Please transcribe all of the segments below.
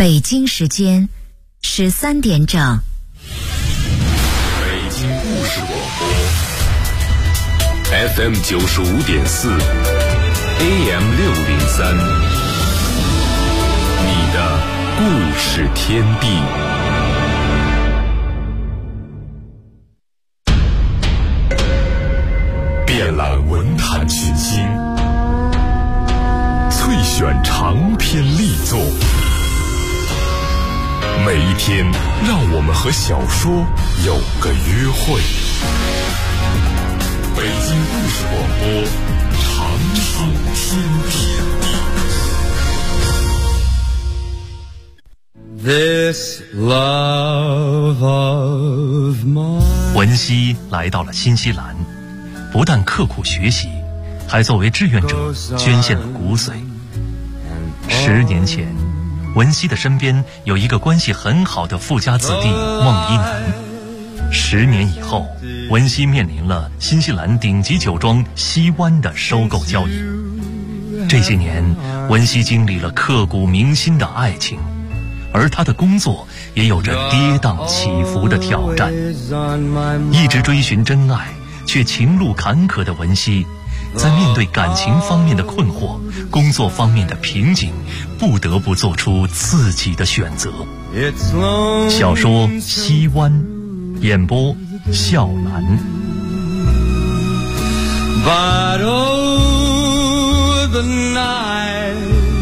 北京时间13点整。 北京故事广播 FM 95.4 AM 603，你的故事天地。遍览文坛群星，萃选长篇力作，每一天让我们和小说有个约会。北京故事广播，长长天地。 This love of mine。 文熙来到了新西兰，不但刻苦学习，还作为志愿者捐献了骨髓。10年前，文熙的身边有一个关系很好的富家子弟孟一楠。10年以后，文熙面临了新西兰顶级酒庄西湾的收购交易。这些年，文熙经历了刻骨铭心的爱情，而他的工作也有着跌宕起伏的挑战。一直追寻真爱却情路坎坷的文熙，在面对感情方面的困惑、工作方面的瓶颈，不得不做出自己的选择。小说《西湾》，演播笑兰。 But oh, the night。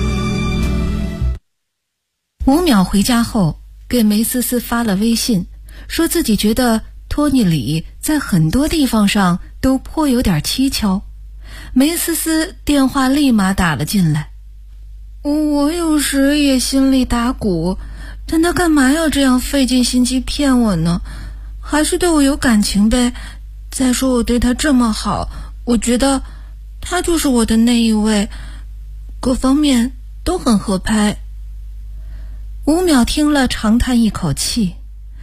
5秒回家后，给梅思思发了微信，说自己觉得托尼里在很多地方上都颇有点蹊跷。梅思思电话立马打了进来。我有时也心里打鼓，但他干嘛要这样费尽心机骗我呢？还是对我有感情呗。再说我对他这么好，我觉得他就是我的那一位，各方面都很合拍。5秒听了长叹一口气，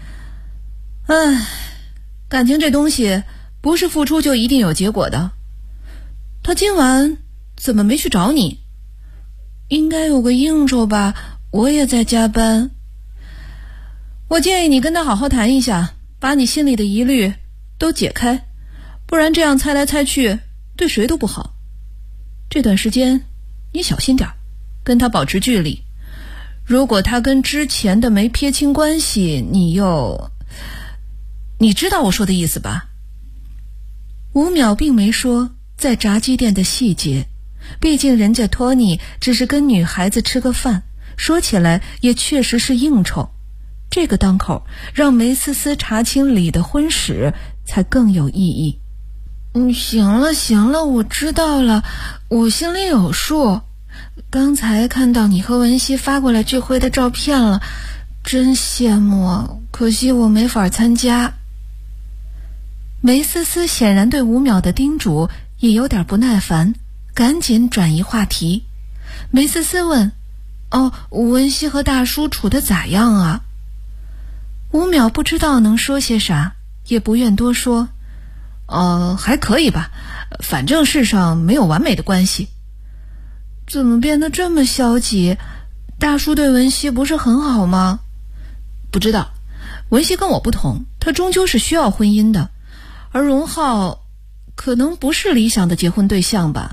感情这东西不是付出就一定有结果的。他今晚怎么没去找你？应该有个应酬吧，我也在加班。我建议你跟他好好谈一下，把你心里的疑虑都解开，不然这样猜来猜去对谁都不好。这段时间你小心点，跟他保持距离。如果他跟之前的没撇清关系，你知道我说的意思吧？5秒并没说在炸鸡店的细节，毕竟人家托尼只是跟女孩子吃个饭，说起来也确实是应酬。这个当口让梅思思查清李的婚史才更有意义。行了，我知道了，我心里有数。刚才看到你和文熙发过来聚会的照片了，真羡慕啊，可惜我没法参加。梅思思显然对5秒的叮嘱也有点不耐烦，赶紧转移话题。梅思思问：文熙和大叔处得咋样啊？5秒不知道能说些啥，也不愿多说。还可以吧，反正世上没有完美的关系。怎么变得这么消极？大叔对文熙不是很好吗？不知道，文熙跟我不同，他终究是需要婚姻的，而荣浩可能不是理想的结婚对象吧。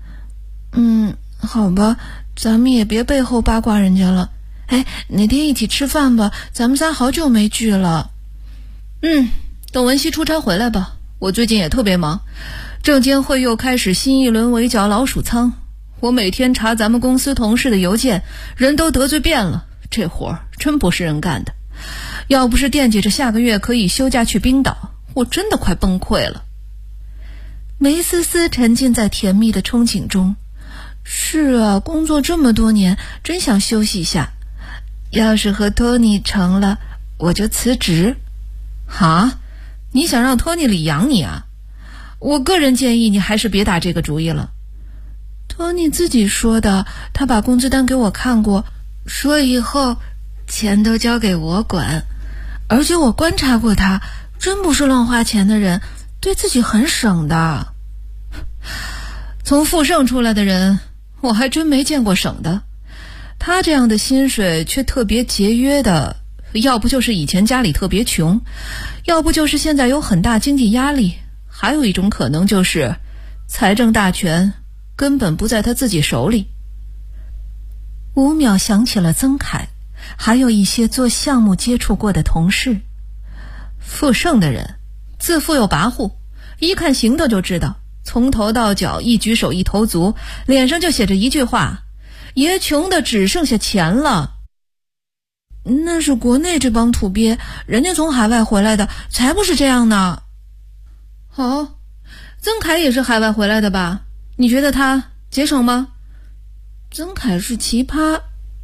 好吧，咱们也别背后八卦人家了。哪天一起吃饭吧，咱们仨好久没聚了。等文熙出差回来吧，我最近也特别忙，证监会又开始新一轮围剿老鼠仓，我每天查咱们公司同事的邮件，人都得罪遍了，这活儿真不是人干的。要不是惦记着下个月可以休假去冰岛，我真的快崩溃了。梅思思沉浸在甜蜜的憧憬中。是啊，工作这么多年，真想休息一下。要是和托尼成了，我就辞职。你想让托尼里养你啊？我个人建议你还是别打这个主意了。托尼自己说的，他把工资单给我看过，说以后钱都交给我管。而且我观察过他，真不是乱花钱的人，对自己很省的。从富盛出来的人，我还真没见过省的。 他这样的薪水却特别节约的，要不就是以前家里特别穷，要不就是现在有很大经济压力，还有一种可能就是财政大权根本不在他自己手里。5秒想起了曾凯，还有一些做项目接触过的同事。富盛的人自负又跋扈，一看行头就知道，从头到脚一举手一投足，脸上就写着一句话：爷穷的只剩下钱了。那是国内这帮土鳖，人家从海外回来的才不是这样呢。哦，曾凯也是海外回来的吧？你觉得他节省吗？曾凯是奇葩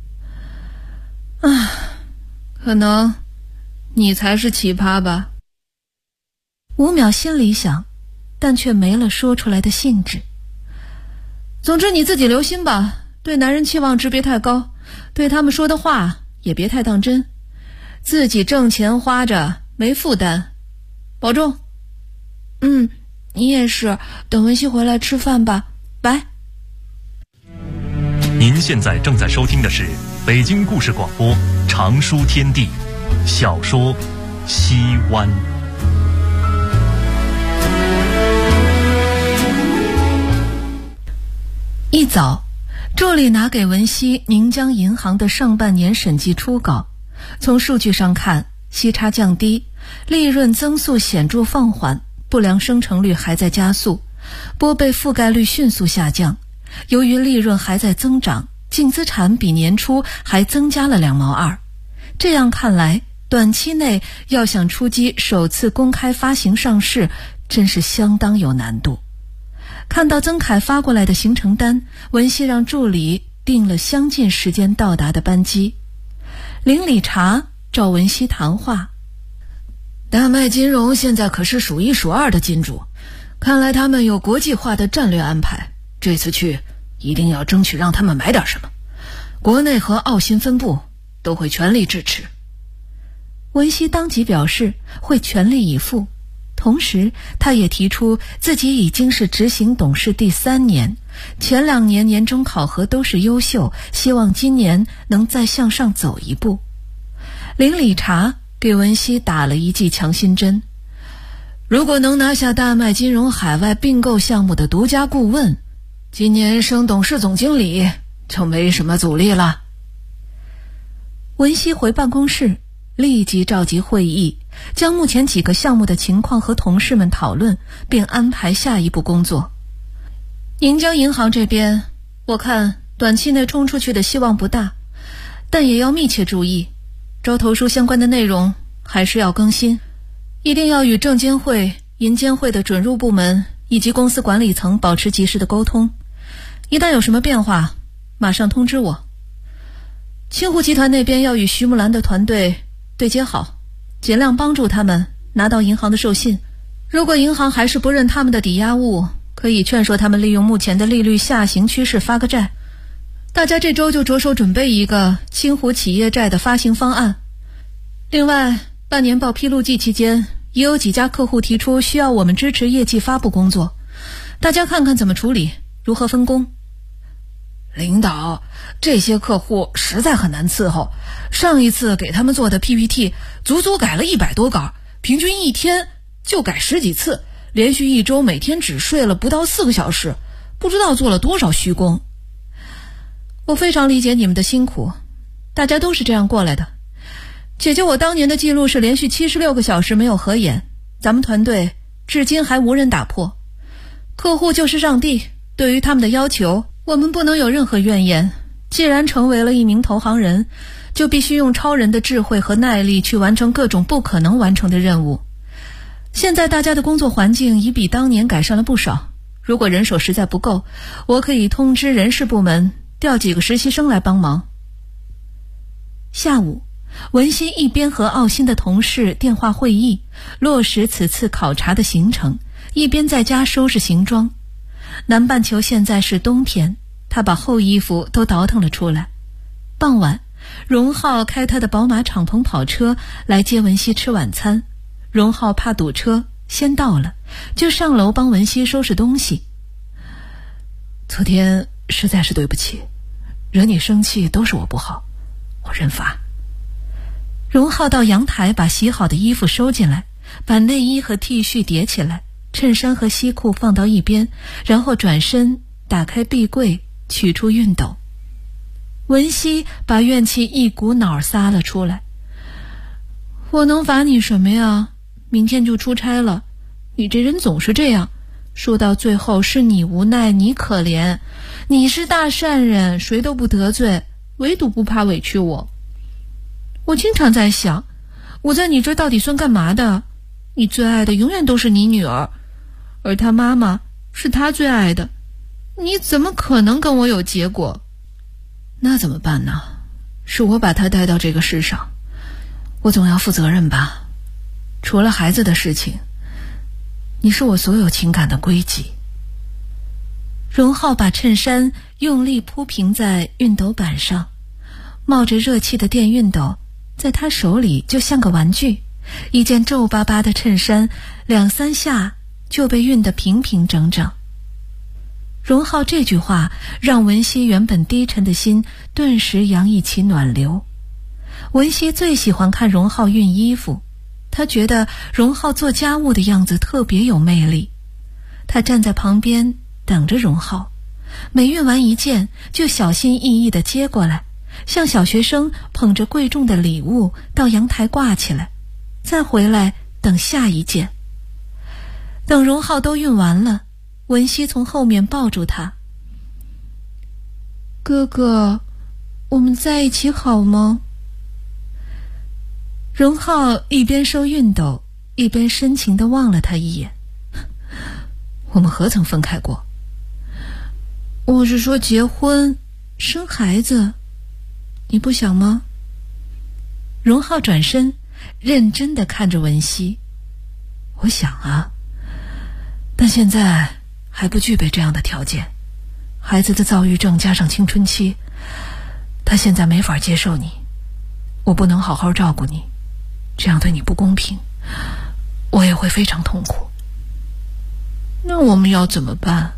啊，可能你才是奇葩吧。5秒心里想，但却没了说出来的兴致。总之你自己留心吧，对男人期望值别太高，对他们说的话也别太当真，自己挣钱花着没负担，保重。你也是，等文熙回来吃饭吧，拜。 您现在正在收听的是北京故事广播长书天地小说《西湾》。 一早，助理拿给文熙宁江银行的上半年审计初稿，从数据上看，息差降低，利润增速显著放缓，不良生成率还在加速，拨备覆盖率迅速下降。由于利润还在增长，净资产比年初还增加了2毛2。这样看来，短期内要想出击首次公开发行上市，真是相当有难度。看到曾凯发过来的行程单，文熙让助理订了相近时间到达的班机。林理查找文熙谈话，大麦金融现在可是数1数2的金主，看来他们有国际化的战略安排，这次去一定要争取让他们买点什么，国内和澳新分部都会全力支持。文熙当即表示会全力以赴，同时他也提出自己已经是执行董事第3年，前2年年终考核都是优秀，希望今年能再向上走一步。林理查给文熙打了一剂强心针，如果能拿下大麦金融海外并购项目的独家顾问，今年升董事总经理就没什么阻力了。文熙回办公室，立即召集会议，将目前几个项目的情况和同事们讨论，并安排下一步工作。宁江银行这边，我看短期内冲出去的希望不大，但也要密切注意，招投书相关的内容还是要更新，一定要与证监会、银监会的准入部门以及公司管理层保持及时的沟通，一旦有什么变化，马上通知我。清湖集团那边要与徐木兰的团队对接好，尽量帮助他们拿到银行的授信。如果银行还是不认他们的抵押物，可以劝说他们利用目前的利率下行趋势发个债。大家这周就着手准备一个清湖企业债的发行方案。另外，半年报披露季期间，也有几家客户提出需要我们支持业绩发布工作，大家看看怎么处理，如何分工。领导，这些客户实在很难伺候，上一次给他们做的 PPT 足足改了100多稿，平均一天就改10几次，连续1周每天只睡了不到4个小时，不知道做了多少虚工。我非常理解你们的辛苦，大家都是这样过来的。姐姐我当年的记录是连续76个小时没有合眼，咱们团队至今还无人打破。客户就是上帝，对于他们的要求，我们不能有任何怨言。既然成为了一名投行人，就必须用超人的智慧和耐力去完成各种不可能完成的任务。现在大家的工作环境已比当年改善了不少，如果人手实在不够，我可以通知人事部门调几个实习生来帮忙。下午，文熙一边和澳新的同事电话会议，落实此次考察的行程，一边在家收拾行装。南半球现在是冬天，他把厚衣服都倒腾了出来。傍晚，荣浩开他的宝马敞篷跑车来接文熙吃晚餐。荣浩怕堵车，先到了，就上楼帮文熙收拾东西。昨天实在是对不起， 惹你生气都是我不好，我认罚。荣浩到阳台把洗好的衣服收进来，把内衣和 T 恤叠起来，衬衫和西裤放到一边，然后转身打开壁柜，取出熨斗。文熙把怨气一股脑撒了出来。我能罚你什么呀？明天就出差了，你这人总是这样，说到最后是你无奈，你可怜，你是大善人，谁都不得罪，唯独不怕委屈我。我经常在想，我在你这到底算干嘛的？你最爱的永远都是你女儿，而她妈妈是她最爱的，你怎么可能跟我有结果？那怎么办呢？是我把她带到这个世上，我总要负责任吧。除了孩子的事情，你是我所有情感的归集。荣浩把衬衫用力铺平在熨斗板上，冒着热气的电熨斗在他手里就像个玩具，一件皱巴巴的衬衫2-3下就被熨得平平整整。荣浩这句话让文熙原本低沉的心顿时洋溢起暖流。文熙最喜欢看荣浩熨衣服，他觉得荣浩做家务的样子特别有魅力。他站在旁边等着荣浩，每熨完一件就小心翼翼地接过来，像小学生捧着贵重的礼物到阳台挂起来，再回来等下一件。等荣浩都熨完了，文熙从后面抱住他。哥哥，我们在一起好吗？荣浩一边收熨斗，一边深情地望了他一眼。我们何曾分开过？我是说结婚生孩子，你不想吗？荣浩转身认真地看着文熙。我想啊，但现在还不具备这样的条件。孩子的躁郁症加上青春期，他现在没法接受你，我不能好好照顾你，这样对你不公平，我也会非常痛苦。那我们要怎么办？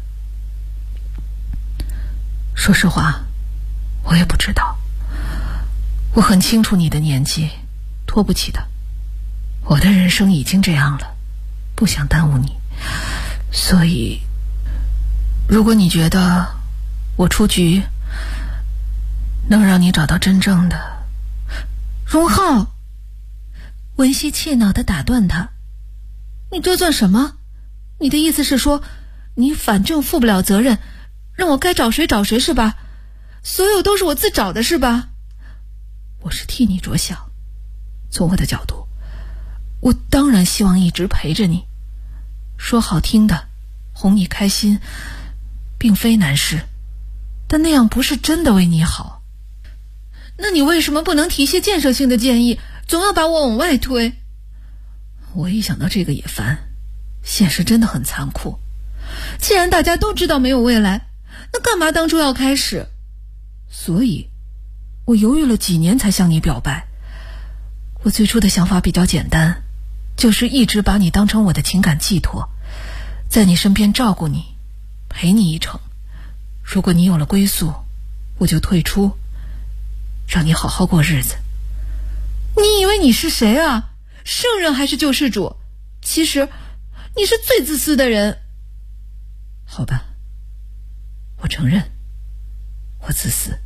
说实话，我也不知道。我很清楚你的年纪，拖不起的。我的人生已经这样了，不想耽误你。所以，如果你觉得我出局能让你找到真正的……荣浩！文熙气恼地打断他：你这算什么？你的意思是说，你反正负不了责任，让我该找谁找谁是吧？所有都是我自找的是吧？我是替你着想，从我的角度，我当然希望一直陪着你，说好听的哄你开心并非难事，但那样不是真的为你好。那你为什么不能提些建设性的建议，总要把我往外推？我一想到这个也烦，现实真的很残酷。既然大家都知道没有未来，那干嘛当初要开始？所以我犹豫了几年才向你表白。我最初的想法比较简单，就是一直把你当成我的情感寄托，在你身边照顾你，陪你一程。如果你有了归宿，我就退出，让你好好过日子。你以为你是谁啊？圣人还是救世主？其实你是最自私的人。好吧，我承认我自私。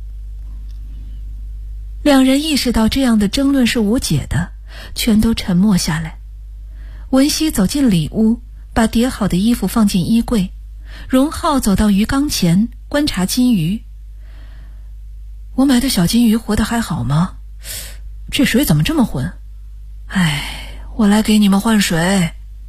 两人意识到这样的争论是无解的，全都沉默下来。文熙走进里屋，把叠好的衣服放进衣柜。荣浩走到鱼缸前观察金鱼。我买的小金鱼活得还好吗？这水怎么这么浑？哎，我来给你们换水。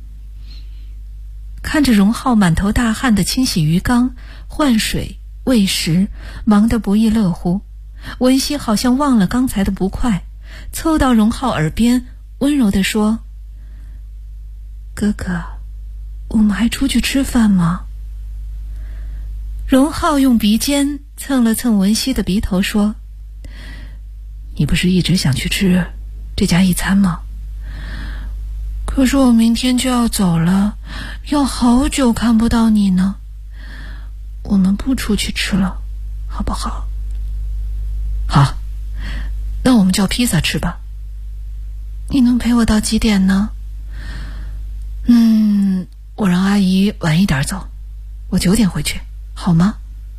看着荣浩满头大汗地清洗鱼缸、换水、喂食，忙得不亦乐乎。文熙好像忘了刚才的不快，凑到荣浩耳边温柔地说：哥哥，我们还出去吃饭吗？荣浩用鼻尖蹭了蹭文熙的鼻头说：你不是一直想去吃这家一餐吗？可是我明天就要走了，要好久看不到你呢。我们不出去吃了，好不好？ 叫披萨吃吧。你能陪我到几点呢？我让阿姨晚一点走，我9点回去，好吗？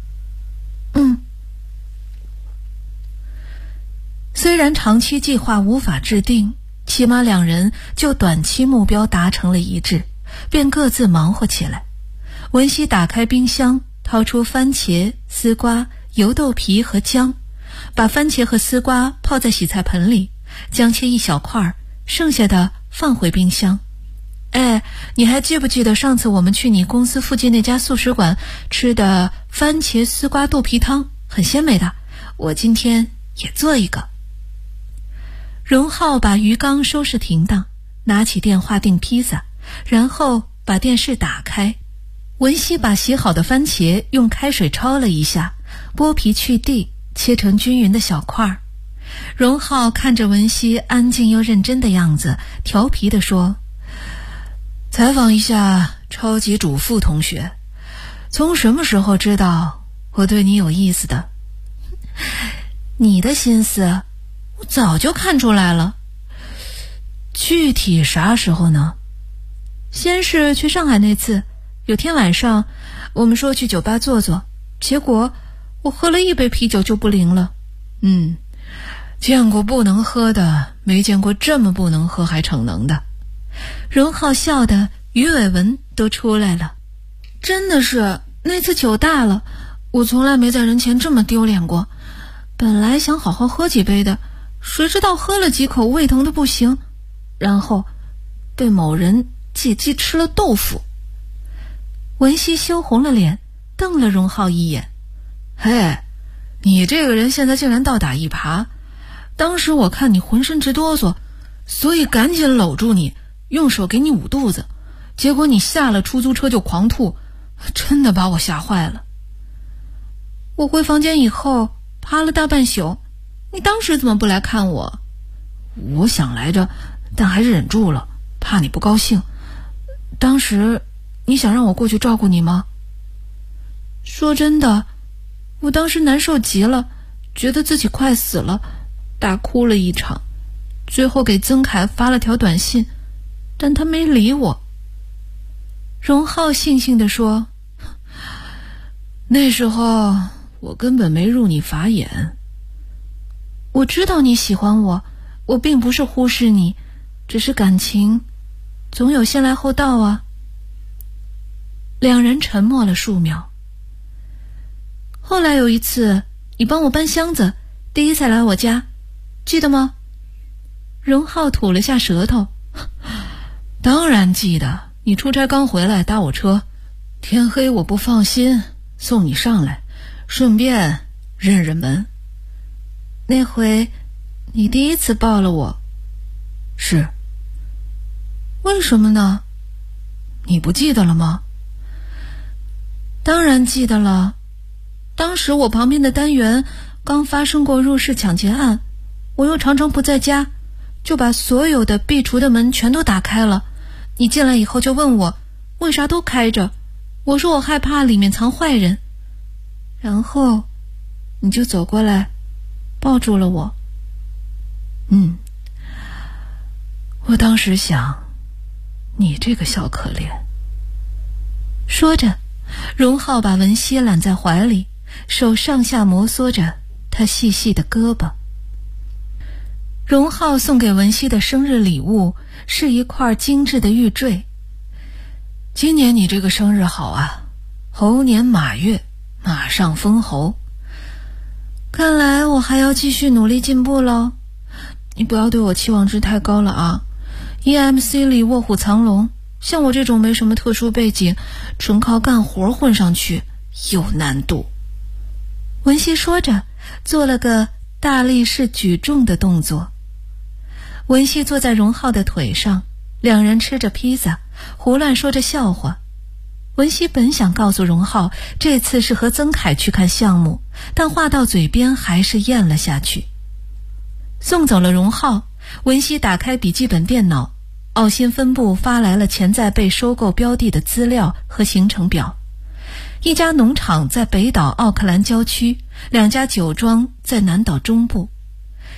虽然长期计划无法制定，起码2人就短期目标达成了一致，便各自忙活起来。文熙打开冰箱，掏出番茄、丝瓜、油豆皮和姜，把番茄和丝瓜泡在洗菜盆里，姜切一小块，剩下的放回冰箱。你还记不记得上次我们去你公司附近那家素食馆吃的番茄丝瓜豆皮汤，很鲜美的，我今天也做一个。荣浩把鱼缸收拾停当，拿起电话订披萨，然后把电视打开。文熙把洗好的番茄用开水焯了一下，剥皮去蒂，切成均匀的小块。荣浩看着文熙安静又认真的样子，调皮地说：采访一下超级主妇同学，从什么时候知道我对你有意思的？你的心思我早就看出来了。具体啥时候呢？先是去上海那次，有天晚上我们说去酒吧坐坐，结果我喝了1杯啤酒就不灵了。见过不能喝的，没见过这么不能喝还逞能的。荣浩笑得鱼尾纹都出来了。真的是那次酒大了，我从来没在人前这么丢脸过。本来想好好喝几杯的，谁知道喝了几口胃疼的不行，然后被某人借机吃了豆腐。文熙羞红了脸，瞪了荣浩一眼。你这个人现在竟然倒打一耙，当时我看你浑身直哆嗦，所以赶紧搂住你，用手给你捂肚子，结果你下了出租车就狂吐，真的把我吓坏了。我回房间以后趴了大半宿，你当时怎么不来看我？我想来着，但还是忍住了，怕你不高兴。当时你想让我过去照顾你吗？说真的，我当时难受极了，觉得自己快死了，大哭了一场，最后给曾凯发了条短信，但他没理我。荣浩悻悻地说：那时候我根本没入你法眼。我知道你喜欢我，我并不是忽视你，只是感情总有先来后到啊。2人沉默了数秒。后来有一次你帮我搬箱子，第一次来我家，记得吗？荣浩吐了下舌头。当然记得，你出差刚回来搭我车，天黑我不放心，送你上来，顺便认认门。那回你第一次抱了我。是。为什么呢？你不记得了吗？当然记得了。当时我旁边的单元刚发生过入室抢劫案，我又常常不在家，就把所有的壁橱的门全都打开了。你进来以后就问我为啥都开着，我说我害怕里面藏坏人，然后你就走过来抱住了我。我当时想，你这个小可怜。说着，荣浩把文熙揽在怀里，手上下摩挲着她细细的胳膊。荣浩送给文熙的生日礼物是一块精致的玉坠。今年你这个生日好啊，猴年马月，马上封侯。看来我还要继续努力进步咯。你不要对我期望值太高了啊。EMC 里卧虎藏龙，像我这种没什么特殊背景，纯靠干活混上去有难度。文熙说着，做了个大力士举重的动作。文熙坐在荣浩的腿上，2人吃着披萨，胡乱说着笑话。文熙本想告诉荣浩这次是和曾凯去看项目，但话到嘴边还是咽了下去。送走了荣浩，文熙打开笔记本电脑，澳新分部发来了潜在被收购标的的资料和行程表。一家农场在北岛奥克兰郊区，2家酒庄在南岛中部。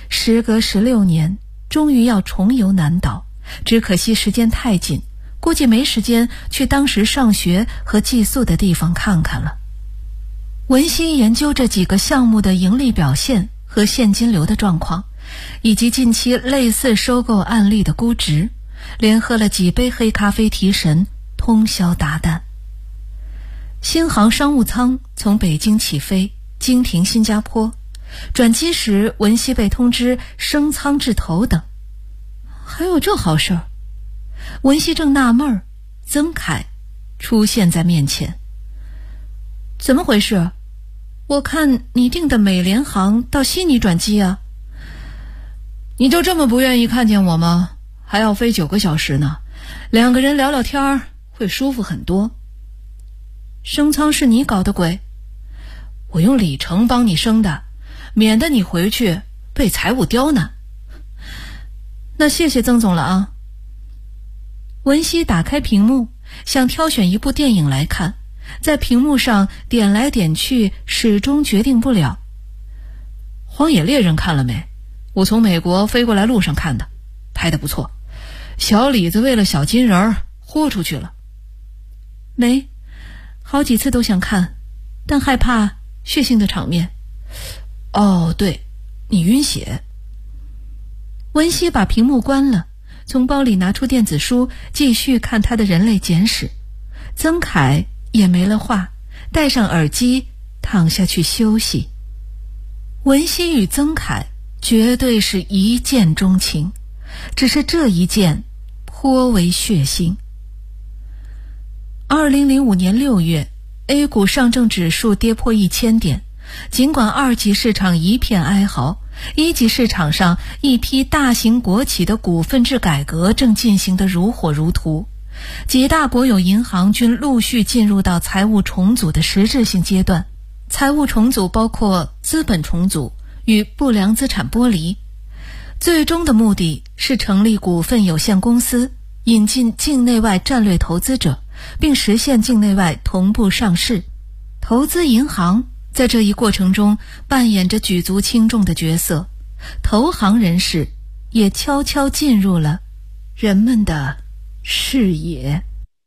时隔16年，终于要重游南岛，只可惜时间太紧，估计没时间去当时上学和寄宿的地方看看了。文熙研究这几个项目的盈利表现和现金流的状况，以及近期类似收购案例的估值，连喝了几杯黑咖啡提神，通宵达旦。新航商务舱从北京起飞，经停新加坡，转机时文熙被通知升舱至头等。还有这好事儿？文熙正纳闷儿，曾凯出现在面前。怎么回事？我看你订的美联航到悉尼转机啊。你就这么不愿意看见我吗？还要飞9个小时呢，2个人聊聊天儿会舒服很多。升舱是你搞的鬼？我用里程帮你升的，免得你回去被财务刁难。那谢谢曾总了啊。文熙打开屏幕，想挑选一部电影来看，在屏幕上点来点去，始终决定不了。荒野猎人看了没？我从美国飞过来路上看的，拍得不错。小李子为了小金人豁出去了。没，好几次都想看，但害怕血腥的场面。哦，对，你晕血。文熙把屏幕关了，从包里拿出电子书，继续看他的人类简史。曾凯也没了话，戴上耳机躺下去休息。文熙与曾凯绝对是一见钟情，只是这一见颇为血腥。2005年6月 A 股上证指数跌破1000点，尽管2级市场一片哀嚎，1级市场上一批大型国企的股份制改革正进行得如火如荼，几大国有银行均陆续进入到财务重组的实质性阶段。财务重组包括资本重组与不良资产剥离，最终的目的是成立股份有限公司，引进境内外战略投资者，并实现境内外同步上市。投资银行在这一过程中扮演着举足轻重的角色，投行人士也悄悄进入了人们的视野。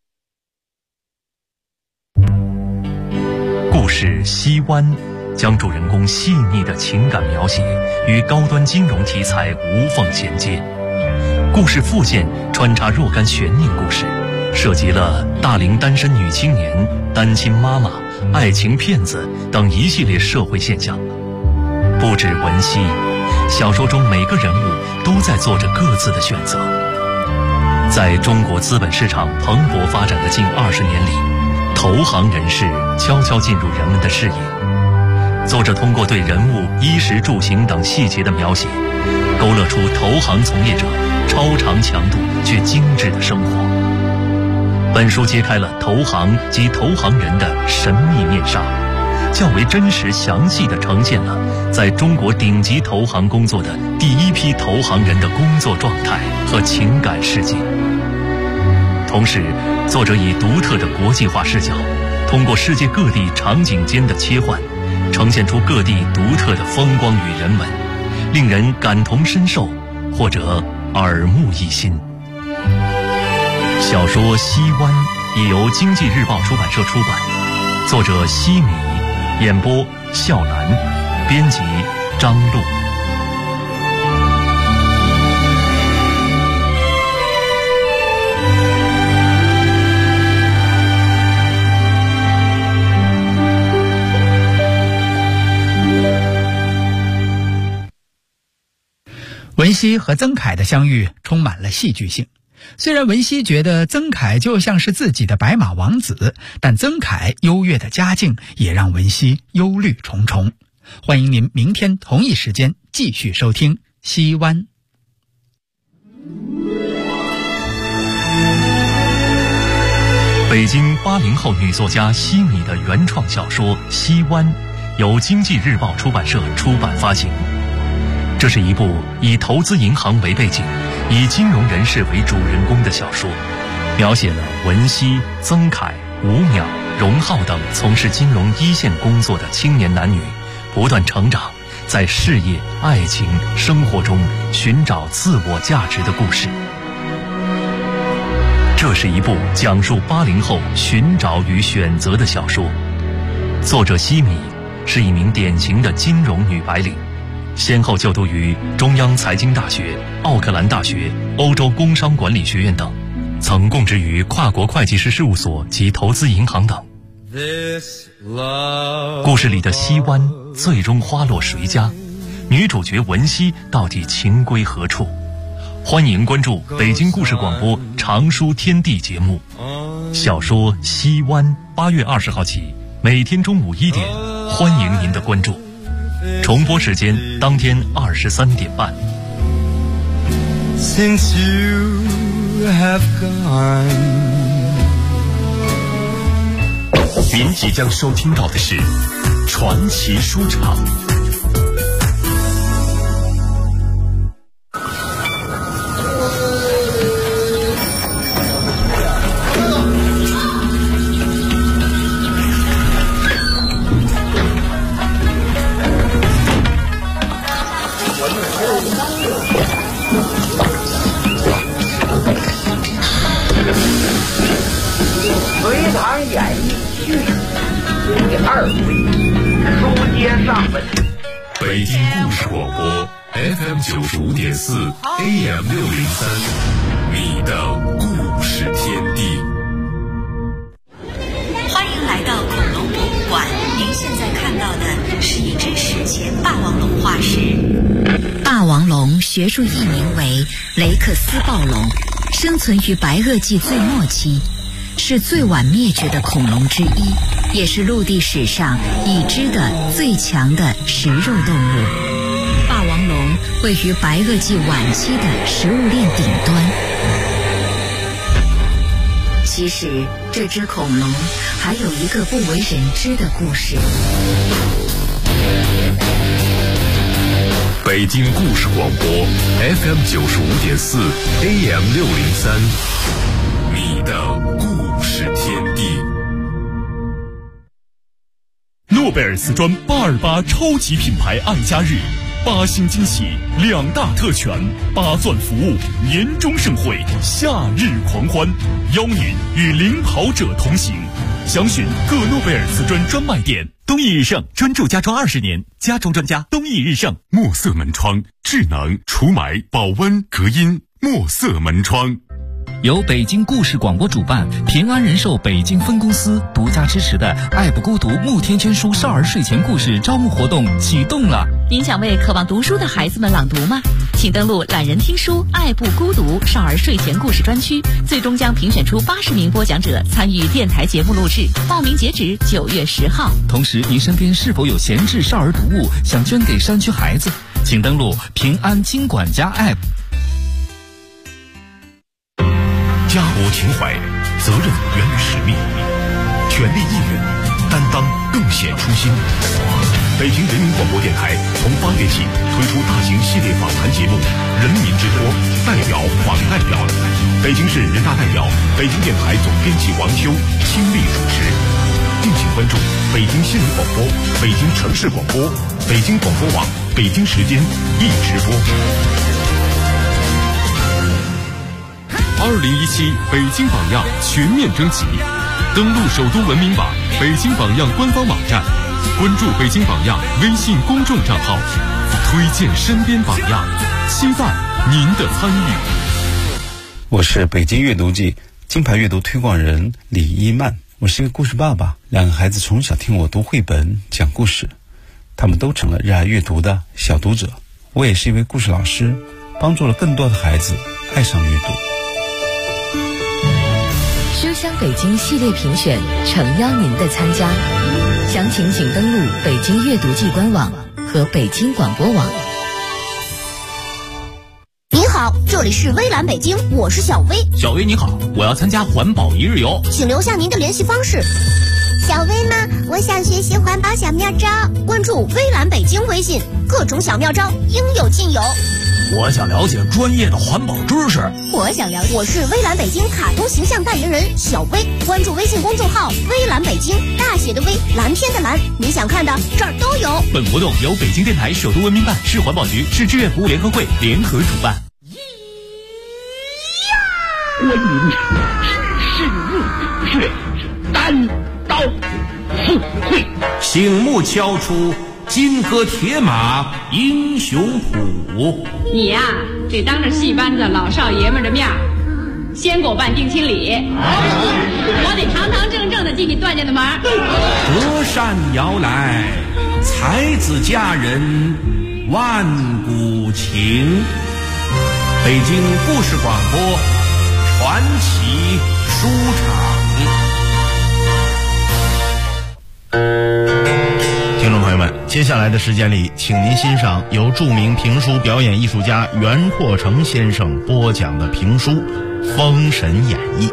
故事《西湾》将主人公细腻的情感描写与高端金融题材无缝衔接。故事副线穿插若干悬念故事，涉及了大龄单身女青年、单亲妈妈、爱情骗子等一系列社会现象。不止文熙，小说中每个人物都在做着各自的选择。在中国资本市场蓬勃发展的近20年里，投行人士悄悄进入人们的视野。作者通过对人物衣食住行等细节的描写，勾勒出投行从业者超长强度却精致的生活。本书揭开了投行及投行人的神秘面纱，较为真实详细地呈现了在中国顶级投行工作的第一批投行人的工作状态和情感世界。同时，作者以独特的国际化视角，通过世界各地场景间的切换，呈现出各地独特的风光与人文，令人感同身受或者耳目一新。小说《西湾》已由经济日报出版社出版，作者西米，演播笑兰，编辑张璐。 文熙和曾凯的相遇充满了戏剧性。虽然文熙觉得曾凯就像是自己的白马王子，但曾凯优越的家境也让文熙忧虑重重。欢迎您明天同一时间继续收听《西湾》。 北京80后女作家西米的原创小说《西湾》由经济日报出版社出版发行。这是一部以投资银行为背景，以金融人士为主人公的小说，描写了文熙、曾凯、吴淼、荣浩等从事金融一线工作的青年男女不断成长， 在事业、爱情、生活中寻找自我价值的故事。这是一部讲述80后寻找与选择的小说。作者西米是一名典型的金融女白领，先后就读于中央财经大学、奥克兰大学、欧洲工商管理学院等，曾供职于跨国会计师事务所及投资银行等。故事里的西湾最终花落谁家？女主角文熙到底情归何处？欢迎关注北京故事广播长书天地节目。小说《西湾》8月20号起，每天中午1点，欢迎您的关注。重播时间当天23点半。 Since you have gone， 您即将收听到的是传奇书场。 隋唐演义续第2回，书接上文。 北京故事广播 FM 95.4 AM 603，你的故事天地。 欢迎来到恐龙博物馆，您现在看到的是一只史前霸王龙化石。霸王龙学术译名为雷克斯暴龙，生存于白垩纪最末期，是最晚灭绝的恐龙之一，也是陆地史上已知的最强的食肉动物。霸王龙位于白垩纪晚期的食物链顶端。其实这只恐龙还有一个不为人知的故事。 北京故事广播 FM 95.4 AM 603，你的故事天地。 诺贝尔瓷砖828超级品牌爱家日，8星惊喜，2大特权，8钻服务，年终盛会，夏日狂欢，邀您与领跑者同行。详询各诺贝尔瓷砖专卖店。东益日盛专注家装20年，家装专家东益日盛。 墨色门窗，智能除霾、保温、隔音。墨色门窗。 由北京故事广播主办，平安人寿北京分公司独家支持的爱不孤独慕天娟书少儿睡前故事招募活动启动了。 您想为渴望读书的孩子们朗读吗？请登录懒人听书爱不孤独少儿睡前故事专区，最终将评选出80名播讲者参与电台节目录制，报名截止9月10号。 同时，您身边是否有闲置少儿读物想捐给山区孩子？请登录平安金管家 App。 家国情怀，责任源于使命，全力以赴，担当更显初心。北京人民广播电台从8月起推出大型系列访谈节目《人民之托》，代表访代表，北京市人大代表、北京电台总编辑王秋亲力主持。敬请关注北京新闻广播、北京城市广播、北京广播网、北京时间一直播。 2017北京榜样全面征集，登录首都文明榜、北京榜样官方网站，关注北京榜样微信公众账号，推荐身边榜样，期待您的参与。 我是北京阅读季金牌阅读推广人李一曼，我是一个故事爸爸，2个孩子从小听我读绘本讲故事，他们都成了热爱阅读的小读者。我也是一位故事老师，帮助了更多的孩子爱上阅读。 书香北京系列评选诚邀您的参加，详情请登录北京阅读季官网和北京广播网。 您好，这里是微蓝北京，我是小薇。 小薇你好，我要参加环保一日游， 请留下您的联系方式。 小薇吗？我想学习环保小妙招， 关注微蓝北京微信，各种小妙招应有尽有。 我想了解专业的环保知识。 我想了解。我是微蓝北京卡通形象代言人小薇，关注微信公众号微蓝北京，大写的微，蓝天的蓝，你想看的这儿都有。 本活动由北京电台首都文明办、市环保局、市志愿服务联合会联合主办。 观音是日月单刀赴会， 醒目敲出金戈铁马英雄谱。 你呀，得当着戏班子老少爷们的面先给我办定亲礼，我得堂堂正正的进你段家的门。 隔山遥来，才子佳人万古情。北京故事广播传奇书场。 听众朋友们，接下来的时间里，请您欣赏由著名评书表演艺术家袁阔成先生播讲的评书《封神演义》。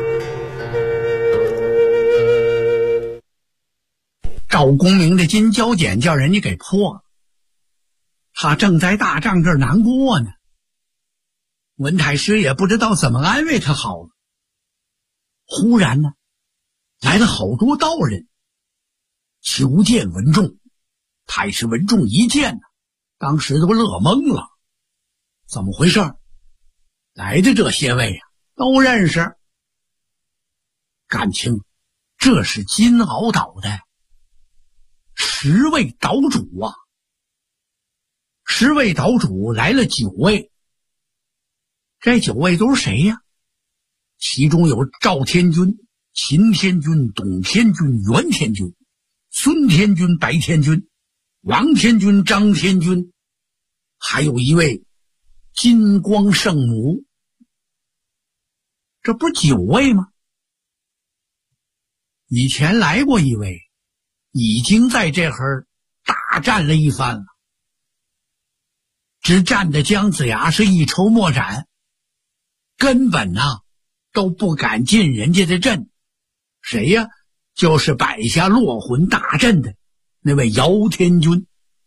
赵公明的金交简叫人家给破了，他正在大帐这儿难过呢。文太师也不知道怎么安慰他好了。忽然呢，来了好多道人求见文仲。太师文仲一见呢，当时都乐懵了。怎么回事？来的这些位都认识，感情这是金鳌岛的10位岛主啊。10位岛主来了9位，这9位都是谁呀？其中有赵天君、秦天君、董天君、袁天君、孙天君、白天君、王天君、张天君，还有一位金光圣母。这不是9位吗？以前来过一位，已经在这儿大战了一番了，只战的姜子牙是一筹莫展，根本都不敢进人家的阵。谁呀？就是摆下落魂大阵的那位姚天君。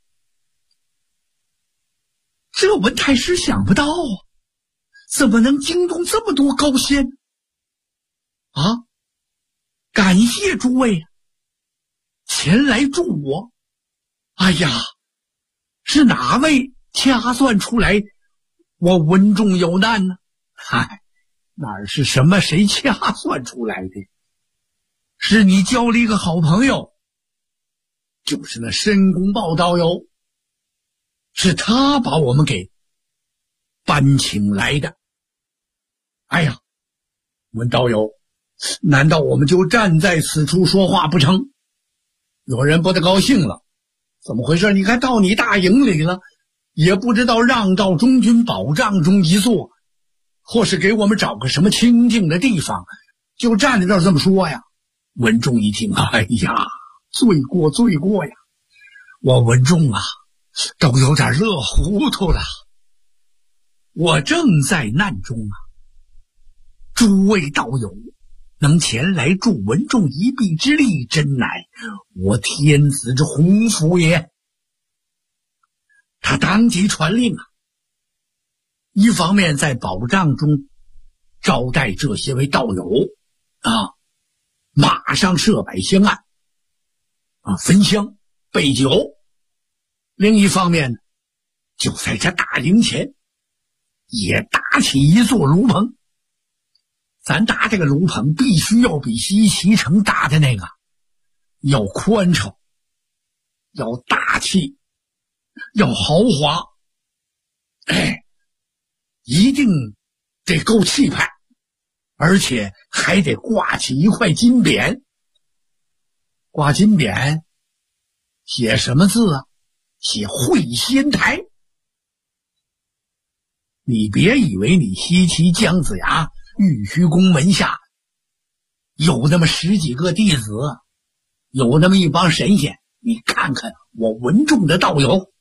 这文太师想不到啊，怎么能惊动这么多高仙啊？感谢诸位前来助我。哎呀，是哪位掐算出来我文仲有难呢？嗨，哪是什么谁掐算出来的，是你交了一个好朋友，就是那申公豹道友，是他把我们给搬请来的。哎呀，文道友，难道我们就站在此处说话不成？有人不太高兴了，怎么回事？你看到你大营里了，也不知道让到中军宝帐中一坐，或是给我们找个什么清静的地方，就站在这儿这么说呀。文仲一听，哎呀，罪过罪过呀，我文仲都有点乐糊涂了。我正在难中诸位道友能前来助文仲一臂之力，真乃我天子之鸿福也。他当即传令一方面在宝帐中招待这些位道友马上设摆香案焚香备酒；另一方面呢，就在这大营前也搭起一座炉棚。咱搭这个炉棚必须要比西岐城搭的那个要宽敞，要大气，要豪华，一定得够气派，而且还得挂起一块金匾。挂金匾写什么字啊？写会仙台。你别以为你西岐姜子牙玉虚宫门下有那么10几个弟子，有那么一帮神仙，你看看我文仲的道友，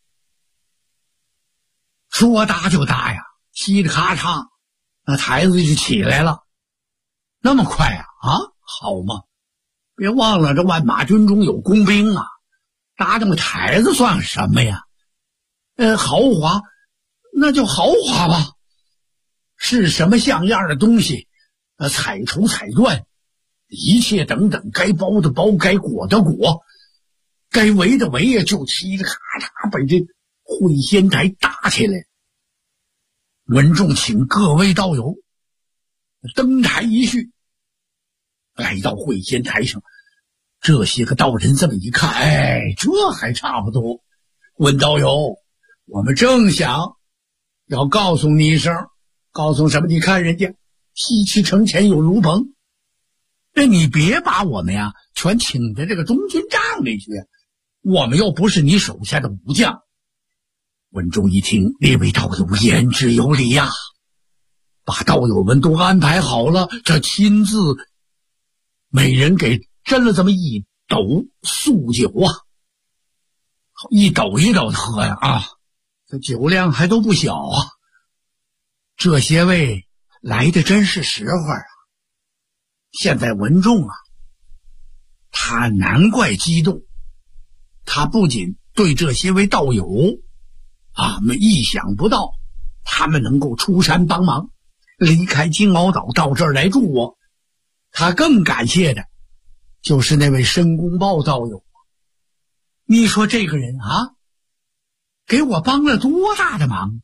说搭就搭呀，嘁哩咔嚓，那台子就起来了。那么快好吗？别忘了这万马军中有工兵搭这么台子算什么呀？豪华那就豪华吧，是什么像样的东西，彩绸彩缎，一切等等，该包的包，该裹的裹，该围的围呀，就嘁哩咔嚓把这会仙台搭起来。文仲请各位道友登台一叙，来到会仙台上，这些个道人这么一看，哎，这还差不多。文道友，我们正想要告诉你一声，告诉什么？你看人家西岐城前有如棚，那你别把我们呀全请在这个东军帐里去，我们又不是你手下的武将。文仲一听，列位道友言之有理呀，把道友们都安排好了，这亲自每人给斟了这么一斗素酒啊，一斗一斗的喝呀啊，这酒量还都不小啊。这些位来的真是时候啊。现在文仲啊，他难怪激动，他不仅对这些位道友们意想不到，他们能够出山帮忙，离开金鳌岛到这儿来助我，他更感谢的就是那位申公豹道友。你说这个人啊，给我帮了多大的忙，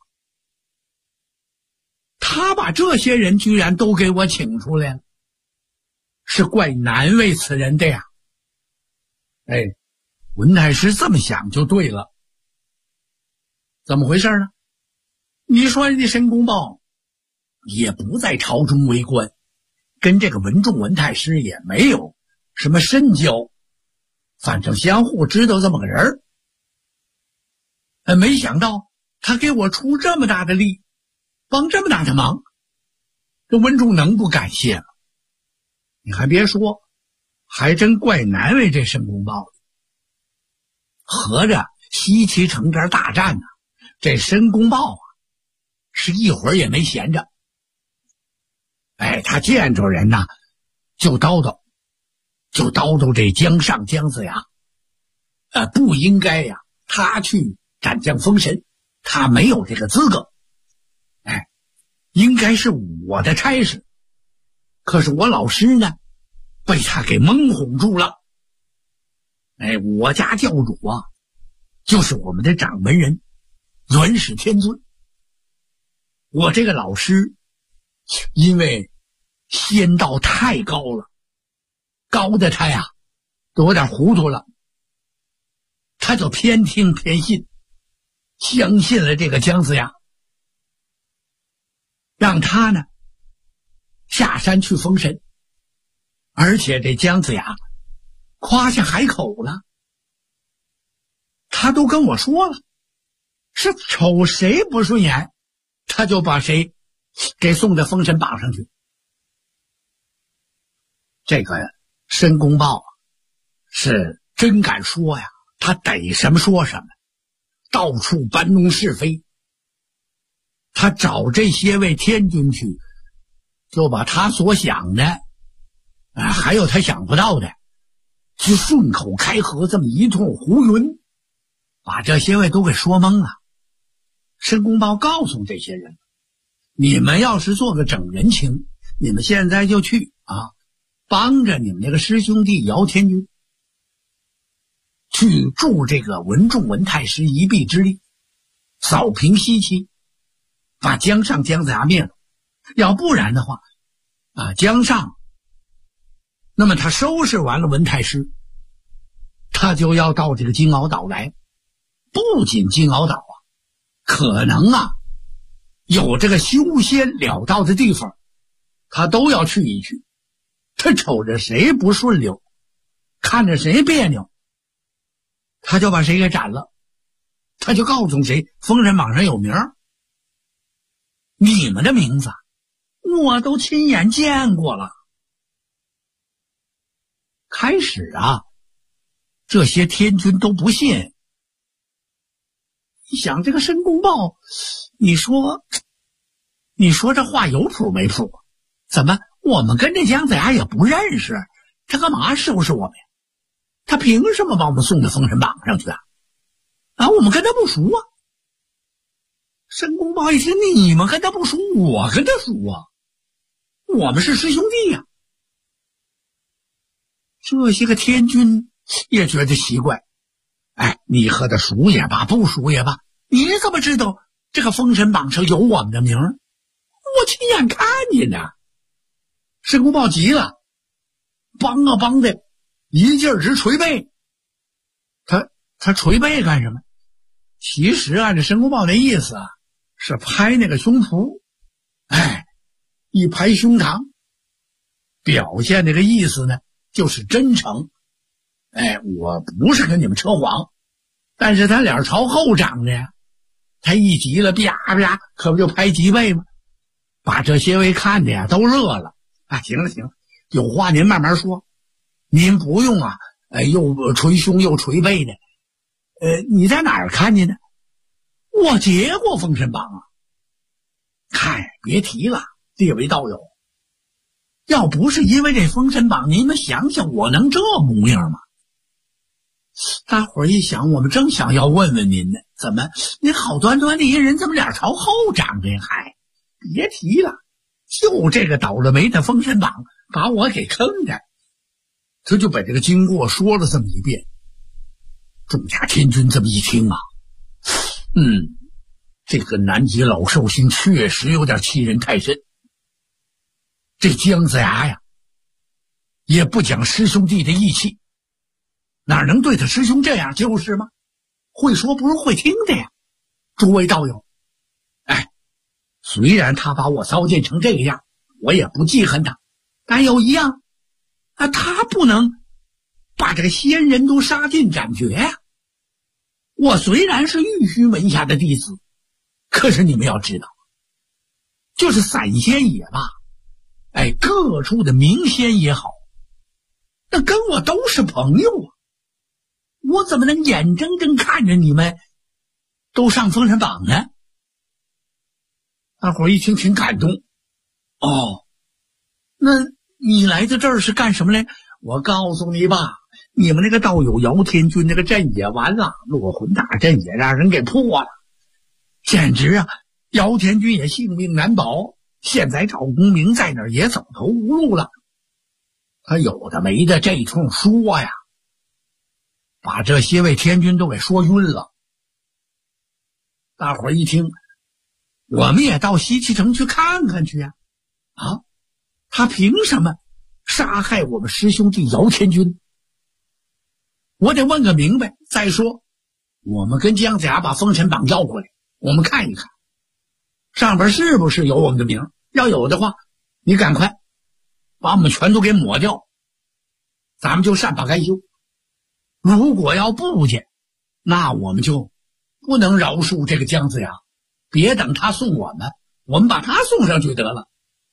他把这些人居然都给我请出来了，是怪难为此人的呀。哎，文太师这么想就对了。怎么回事呢？你说人家申公豹也不在朝中为官，跟这个文仲文太师也没有什么深交，反正相互知道这么个人儿。没想到他给我出这么大的力，帮这么大的忙，这文仲能不感谢吗？你还别说，还真怪难为这申公豹的。合着西岐城边大战呢，这申公豹是一会儿也没闲着。哎，他见着人呐，就叨叨这姜尚姜子牙，不应该呀，他去斩将封神，他没有这个资格。哎，应该是我的差事，可是我老师呢，被他给蒙哄住了。哎，我家教主啊，就是我们的掌门人元始天尊。我这个老师因为仙道太高了，高的他呀都有点糊涂了，他就偏听偏信，相信了这个姜子牙，让他呢下山去封神。而且这姜子牙夸下海口了，他都跟我说了，是瞅谁不顺眼，他就把谁给送到封神榜上去。这个申公豹是真敢说呀，他逮什么说什么，到处搬弄是非。他找这些位天军去，就把他所想的还有他想不到的，就顺口开河，这么一通胡云，把这些位都给说懵了。申公豹告诉这些人，你们要是做个整人情，你们现在就去帮着你们那个师兄弟姚天军去助这个文仲文太师一臂之力，扫平西岐，把姜尚姜子牙灭了。要不然的话姜尚那么他收拾完了文太师，他就要到这个金鳌岛来。不仅金鳌岛可能有这个修仙了道的地方，他都要去一去。他瞅着谁不顺溜，看着谁别扭，他就把谁给斩了，他就告诉谁封神榜上有名，你们的名字我都亲眼见过了。开始这些天军都不信。你想这个申公豹，你说这话有谱没谱？怎么我们跟这姜子牙也不认识，他干嘛收拾我们呀？他凭什么把我们送到封神榜上去我们跟他不熟申公豹一听，你们跟他不熟，我跟他熟啊，我们是师兄弟呀。这些个天军也觉得奇怪，哎，你和他熟也罢，不熟也罢，你怎么知道这个《封神榜》上有我们的名？我亲眼看见呢。申公豹急了，梆啊梆的一劲儿直捶背。他捶背干什么？其实按照申公豹的意思啊，是拍那个胸脯，哎，一拍胸膛，表现这个意思呢，就是真诚。哎，我不是跟你们扯谎，但是他脸朝后长的呀，他一急了，啪啪，可不就拍脊背吗？把这些位看的呀都热了。啊，行了行了，有话您慢慢说，您不用啊，又捶胸又捶背的。你在哪儿看见的？我结过《封神榜》啊。嗨，别提了，列位道友，要不是因为这《封神榜》，你们想想我能这模样吗？大伙儿一想，我们正想要问问您呢，怎么您好端端的一人怎么脸朝后长的？嗨，别提了，就这个倒了霉的《封神榜》把我给坑的。他就把这个经过说了这么一遍。众家天军这么一听啊，这个南极老寿星确实有点欺人太甚。这姜子牙呀，也不讲师兄弟的义气，哪能对他师兄这样就是吗？会说不如会听的呀。诸位道友，哎，虽然他把我糟践成这个样，我也不记恨他，但有一样啊，他不能把这个仙人都杀尽斩绝呀。我虽然是玉虚门下的弟子，可是你们要知道，就是散仙也罢，哎，各处的名仙也好，那跟我都是朋友啊，我怎么能眼睁睁看着你们都上封神榜呢？大伙儿一听挺感动。哦，那你来到这儿是干什么嘞？我告诉你吧，你们那个道友姚天军那个阵也完了，落魂大阵也让人给破了，简直啊，姚天军也性命难保。现在赵公明在那儿也走投无路了。他有的没的这通说呀，把这些位天军都给说晕了。大伙儿一听，我们也到西岐城去看看去呀！啊，他凭什么杀害我们师兄弟姚天军？我得问个明白。再说，我们跟姜子牙把封神榜要过来，我们看一看，上边是不是有我们的名？要有的话，你赶快把我们全都给抹掉，咱们就善罢甘休。如果要不见，那我们就不能饶恕这个姜子牙，别等他送我们，我们把他送上去得了。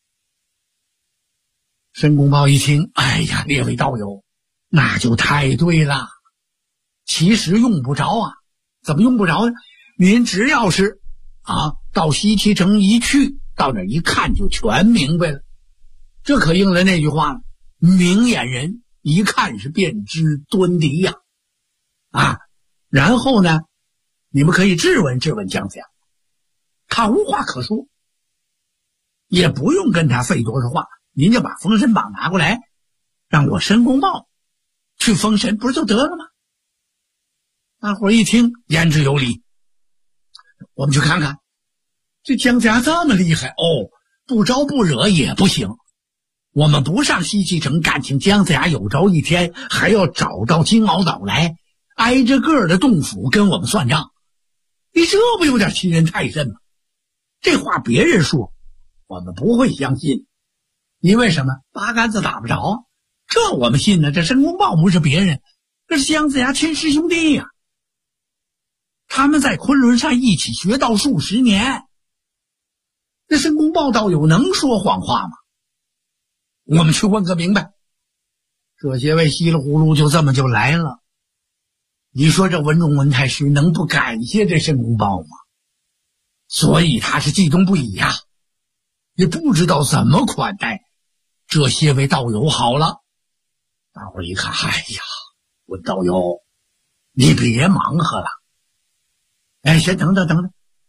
申公豹一听，哎呀，列位道友，那就太对了。其实用不着啊，怎么用不着呢？您只要是到西岐城一去，到那一看就全明白了。这可应了那句话了，明眼人一看是便知端倪呀。然后呢，你们可以质问质问姜子牙，他无话可说，也不用跟他费多少话，您就把封神榜拿过来，让我申公豹去封神，不是就得了吗？大伙儿一听，言之有理，我们去看看。这姜子牙这么厉害哦，不招不惹也不行。我们不上西岐城，感情姜子牙有朝一天还要找到金鳌岛来，挨着个的洞府跟我们算账，你这不有点欺人太甚吗？这话别人说，我们不会相信。因为什么？八竿子打不着，这我们信呢。这申公豹不是别人，这是姜子牙亲师兄弟呀。他们在昆仑山一起学道数十年，那申公豹道友能说谎话吗？我们去问个明白。这些位稀里糊涂就这么就来了。你说这文种文太师能不感谢这申公豹吗？所以他是激动不已呀，也不知道怎么款待这些位道友好了。大伙儿一看，哎呀，文道友，你别忙活了。哎，先等等，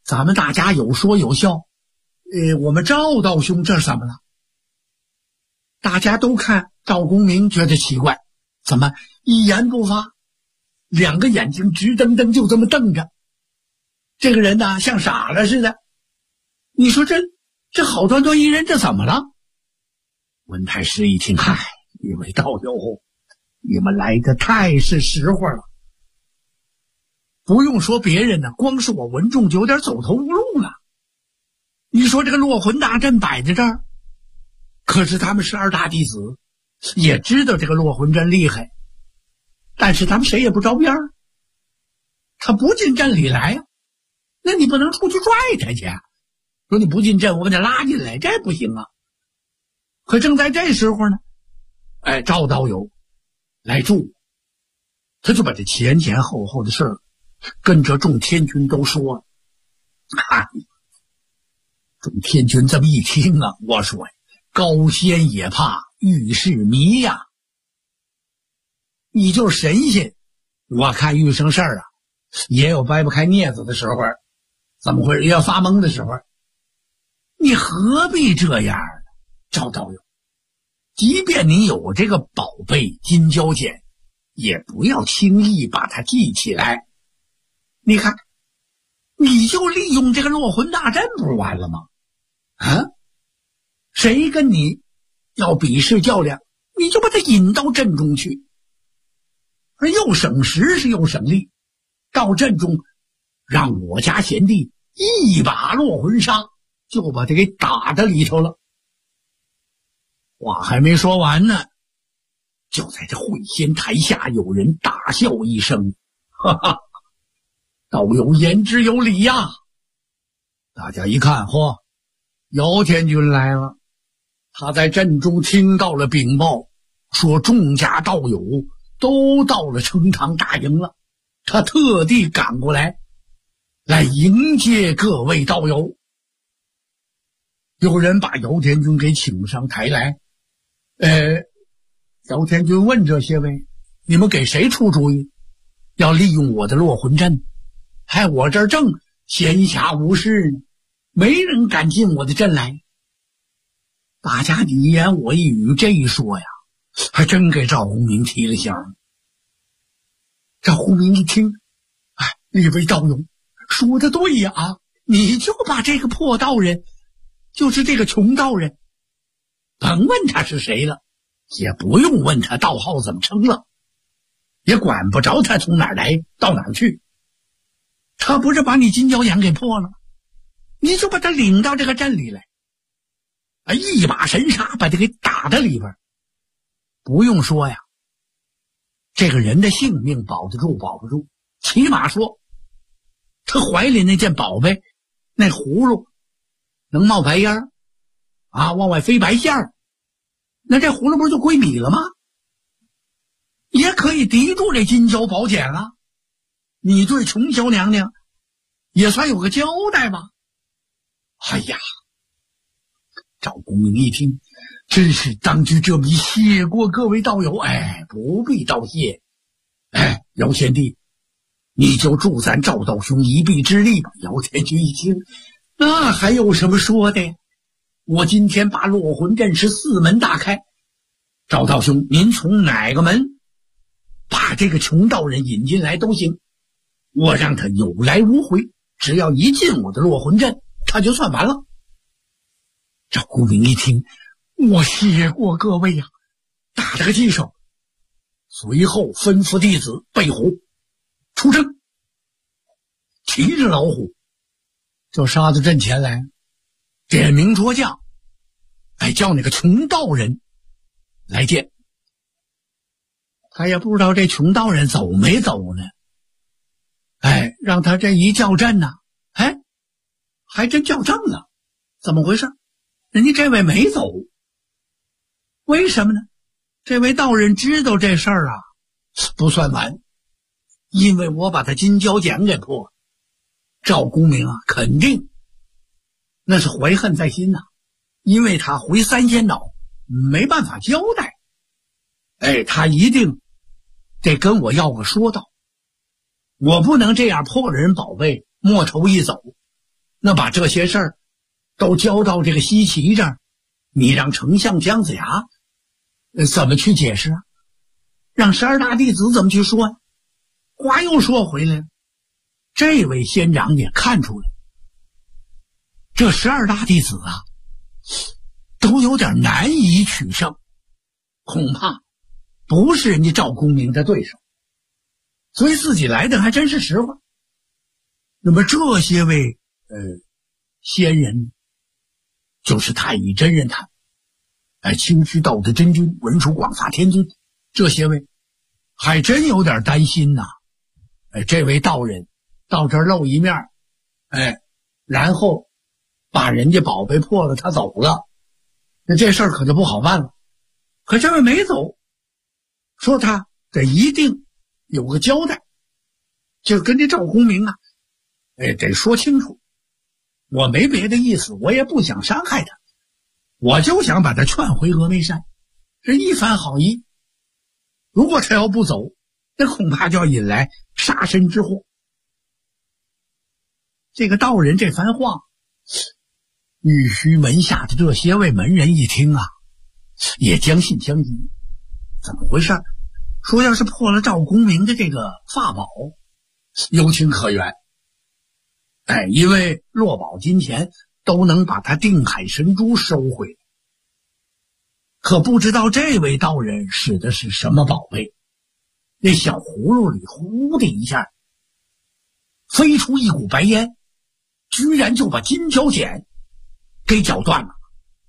咱们大家有说有笑。我们赵道兄这怎么了？大家都看赵公明觉得奇怪，怎么一言不发，两个眼睛直瞪瞪就这么瞪着。这个人呢，像傻了似的。你说这好端端一人，这怎么了？文太师一听，嗨，一位道友，你们来的太是时候了。不用说别人呢，光是我文仲就有点走投无路了。你说这个落魂大阵摆在这儿，可是他们是二大弟子，也知道这个落魂阵厉害，但是他们谁也不着边儿。他不进阵里来呀，那你不能出去拽他去。说你不进阵，我把他拉进来，这不行啊。可正在这时候呢，赵道友来助，他就把这前前后后的事儿跟着众天君都说了。众天君这么一听啊，我说高仙也怕遇事迷呀。你就是神仙，我看遇上事儿啊，也有掰不开镊子的时候，怎么会也要发懵的时候。你何必这样呢？赵道友，即便你有这个宝贝金蛟剪，也不要轻易把它记起来。你看，你就利用这个落魂大阵不是完了吗？谁跟你要比试较量，你就把他引到阵中去，而又省时是又省力。到阵中，让我家贤弟一把落魂杀，就把他给打在里头了。话还没说完呢，就在这会仙台下有人大笑一声，哈哈，道友言之有理呀。大家一看，嚯，姚天君来了。他在阵中听到了禀报，说众家道友都到了成堂大营了，他特地赶过来迎接各位道友。有人把姚天君给请上台来。姚天君问这些位，你们给谁出主意要利用我的落魂阵？我这儿正闲暇无事呢，没人敢进我的阵来。大家你一言我一语，这一说呀，还真给赵公明提了醒。赵公明一听，李位道友说的对呀，你就把这个破道人，就是这个穷道人，甭问他是谁了，也不用问他道号怎么称了，也管不着他从哪儿来到哪儿去。他不是把你金蛟眼给破了，你就把他领到这个阵里来，一把神杀把他给打在里边。不用说呀，这个人的性命保得住保不住，起码说他怀里那件宝贝，那葫芦能冒白烟往外飞白线儿，那这葫芦不是就归你了吗？也可以抵住这金蛟宝剑了。你对琼小娘娘也算有个交代吧。赵公明一听，真是当局者迷，谢过各位道友。不必道谢。姚贤弟，你就助咱赵道兄一臂之力吧。姚天君一听，那还有什么说的呀？我今天把落魂阵是4门大开，赵道兄您从哪个门把这个穷道人引进来都行，我让他有来无回，只要一进我的落魂阵，他就算完了。赵公明一听，我谢过各位呀，打了个记手，随后吩咐弟子备虎出征，骑着老虎就杀到阵前来，点名捉将，叫那个穷道人来见。他也不知道这穷道人走没走呢，让他这一叫阵呢，还真叫正了。怎么回事？人家这位没走，为什么呢？这位道人知道这事儿不算晚，因为我把他金蛟剪给破了。赵公明肯定那是怀恨在心因为他回三仙岛没办法交代，他一定得跟我要个说道。我不能这样破了人宝贝，摸头一走， 那把这些事儿都交到这个西岐这儿，你让丞相姜子牙怎么去解释啊？让12大弟子怎么去说啊？话又说回来了，这位仙长也看出来，这12大弟子啊，都有点难以取胜，恐怕不是人家赵公明的对手，所以自己来的还真是实话。那么这些位仙人，就是太乙真人他，青虚道的真君、文殊广法天尊，这些位还真有点担心呐。这位道人到这儿露一面，然后把人家宝贝破了，他走了，那这事儿可就不好办了。可这位没走，说他得一定有个交代，就跟这赵公明啊，得说清楚。我没别的意思，我也不想伤害他，我就想把他劝回峨眉山，这一番好意。如果他要不走，那恐怕就要引来杀身之祸。这个道人这番话，玉虚门下的这些位门人一听啊，也将信将疑。怎么回事？说要是破了赵公明的这个法宝，有情可原。因为落宝金钱都能把他定海神珠收回来。可不知道这位道人使的是什么宝贝，那小葫芦里呼的一下飞出一股白烟，居然就把金蛟剪给绞断了。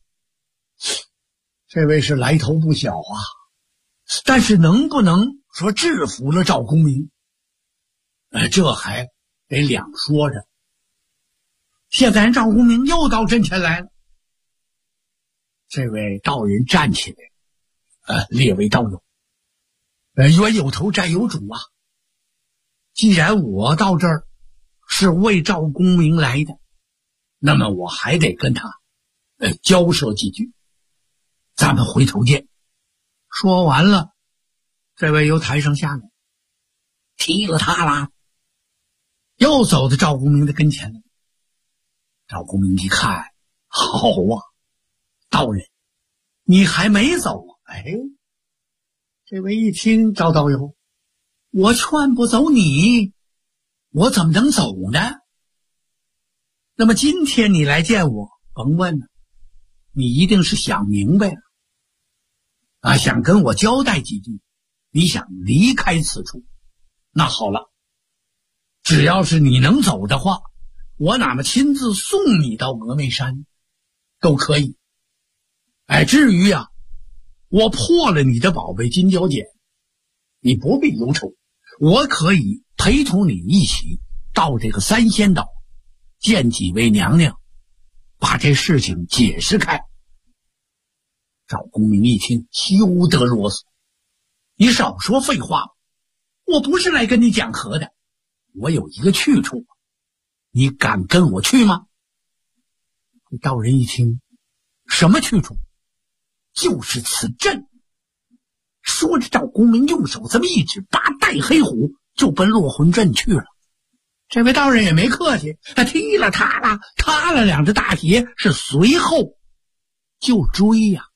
这位是来头不小啊，但是能不能说制服了赵公明，这还得两说着。现在人赵公明又到阵前来了，这位道人站起来，列位道友，冤有头债有主啊！既然我到这儿是为赵公明来的，那么我还得跟他交涉几句，咱们回头见。说完了，这位由台上下来，踢了他啦，又走到赵公明的跟前来。赵公明一看，好啊，道人，你还没走啊？这位一听，赵道友，我劝不走你，我怎么能走呢？那么今天你来见我，甭问了，你一定是想明白了，想跟我交代几句，你想离开此处。那好了，只要是你能走的话，我哪么亲自送你到峨眉山都可以。至于我破了你的宝贝金蛟剪，你不必忧愁，我可以陪同你一起到这个三仙岛，见几位娘娘，把这事情解释开。赵公明一听，休得啰嗦，你少说废话，我不是来跟你讲和的，我有一个去处，你敢跟我去吗？道人一听，什么去处？就是此阵。说着，赵公明用手这么一指，八带黑虎就奔落魂阵去了。这位道人也没客气，踢了踏了，踏了两只大鞋，是随后就追呀。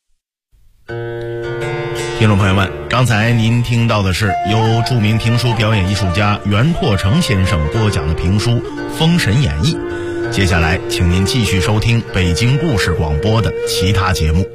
听众朋友们，刚才您听到的是由著名评书表演艺术家袁拓成先生播讲的评书《封神演义》。接下来请您继续收听北京故事广播的其他节目。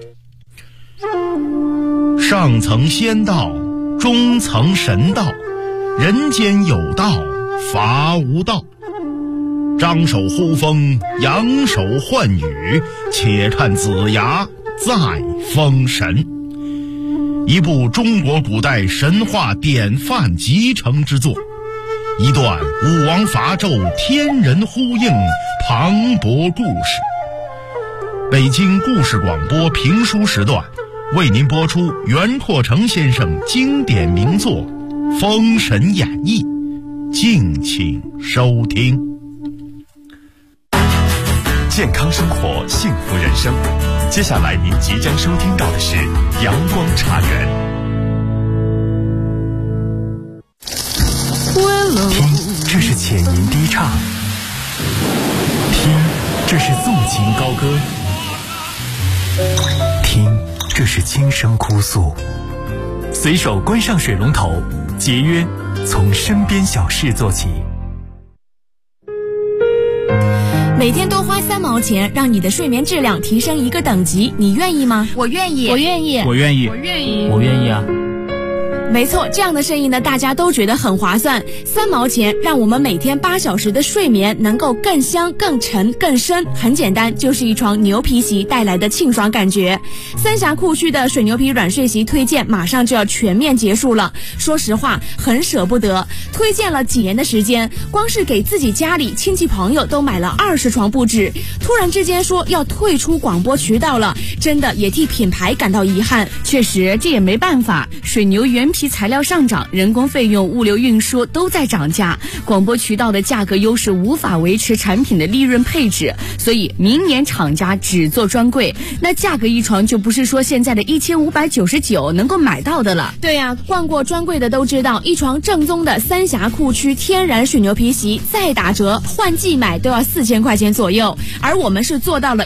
上层仙道，中层神道，人间有道，伐无道。张手呼风，扬手唤雨，且看子牙再封神。一部中国古代神话典范集成之作，一段武王伐纣天人呼应磅礴故事。北京故事广播评书时段为您播出袁拓成先生经典名作《封神演义》，敬请收听。 健康生活，幸福人生。接下来您即将收听到的是阳光茶园。听，这是浅吟低唱；听， 这是纵情高歌，听，这是轻声哭诉。随手关上水龙头，节约从身边小事做起。 每天多花3毛钱，让你的睡眠质量提升1个等级，你愿意吗？ 我愿意， 我愿意， 我愿意， 我愿意， 我愿意啊！ 没错，这样的生意呢，大家都觉得很划算。3毛钱让我们每天8小时的睡眠能够更香、更沉、更深。很简单，就是一床牛皮席带来的沁爽感觉。三峡库区的水牛皮软睡席推荐马上就要全面结束了，说实话很舍不得。推荐了几年的时间，光是给自己家里亲戚朋友都买了20床不止。突然之间说要退出广播渠道了，真的也替品牌感到遗憾。 确实，这也没办法，水牛原皮材料上涨，人工费用、物流运输都在涨价，广播渠道的价格优势无法维持产品的利润配置，所以明年厂家只做专柜，那价格一床就不是说现在的1599能够买到的了。 对呀，逛过专柜的都知道，一床正宗的三峡库区天然水牛皮席再打折换季买都要4000块钱左右，而我们是做到了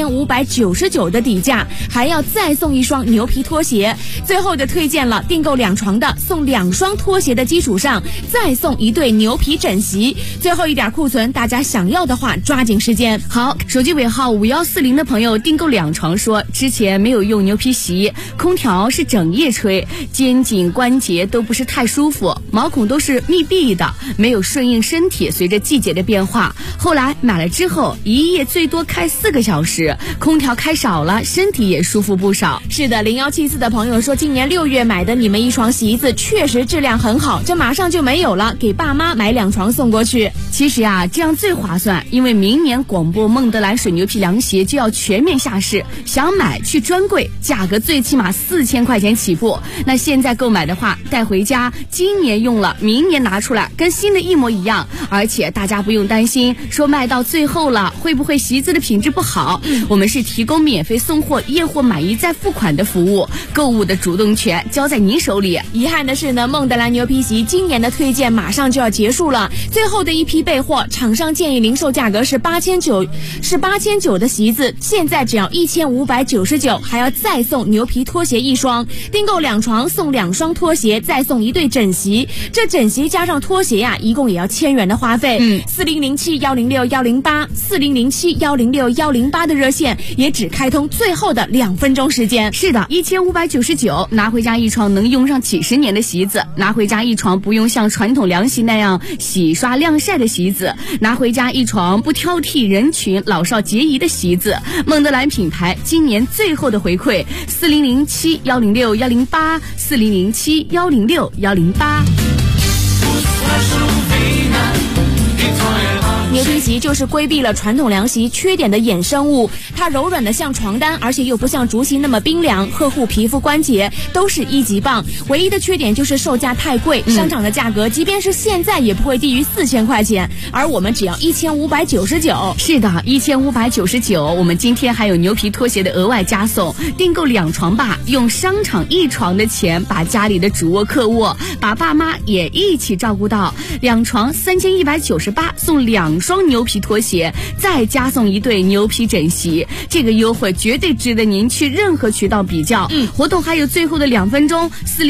1599的底价，还要再送一双牛皮拖鞋。最后的推荐了，订购2床的送2双拖鞋的基础上，再送1对牛皮枕席。最后一点库存，大家想要的话抓紧时间。 好，手机尾号5140的朋友订购2床说，之前没有用牛皮席，空调是整夜吹，肩颈关节都不是太舒服，毛孔都是密闭的，没有顺应身体随着季节的变化。后来买了之后，一夜最多开4个小时，空调开少了，身体也舒服不少。 是的，0174的朋友说，今年6月买的你们一床席子确实质量很好，这马上就没有了，给爸妈买2床送过去。 其实啊，这样最划算，因为明年广播孟德兰水牛皮凉鞋就要全面下市，想买去专柜，价格最起码4000块钱起步。那现在购买的话，带回家，今年用了，明年拿出来，跟新的一模一样。而且大家不用担心，说卖到最后了，会不会席子的品质不好？我们是提供免费送货、验货满意再付款的服务，购物的主动权交在您手里。 遗憾的是呢，孟德兰牛皮席今年的推荐马上就要结束了，最后的一批备货，厂商建议零售价格是8900的席子，现在只要1599，还要再送牛皮拖鞋1双，订购2床送2双拖鞋，再送1对枕席，这枕席加上拖鞋呀，一共也要1000元的花费。4007106108，4007106108的热线也只开通最后的2分钟时间。 是的，1599拿回家一床能用上几10年的席子，拿回家一床不用像传统凉席那样洗刷晾晒的席子，拿回家一床不挑剔人群老少皆宜的席子。孟德兰品牌今年最后的回馈，4007106108，4007106108。 牛皮席就是规避了传统凉席缺点的衍生物，它柔软的像床单，而且又不像竹席那么冰凉，呵护皮肤关节，都是1级棒。唯一的缺点就是售价太贵，商场的价格即便是现在也不会低于4000块钱，而我们只要1599。 是的，1599。我们今天还有牛皮拖鞋的额外加送，订购2床吧，用商场1床的钱把家里的主卧客卧，把爸妈也一起照顾到。2床3198，送2双牛皮拖鞋，再加送1对牛皮枕席，这个优惠绝对值得您去任何渠道比较。活动还有最后的2分钟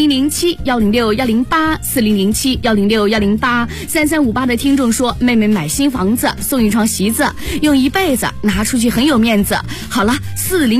，4007106108，4007106108。3358的听众说，妹妹买新房子送1床席子，用一辈子，拿出去很有面子。好了，40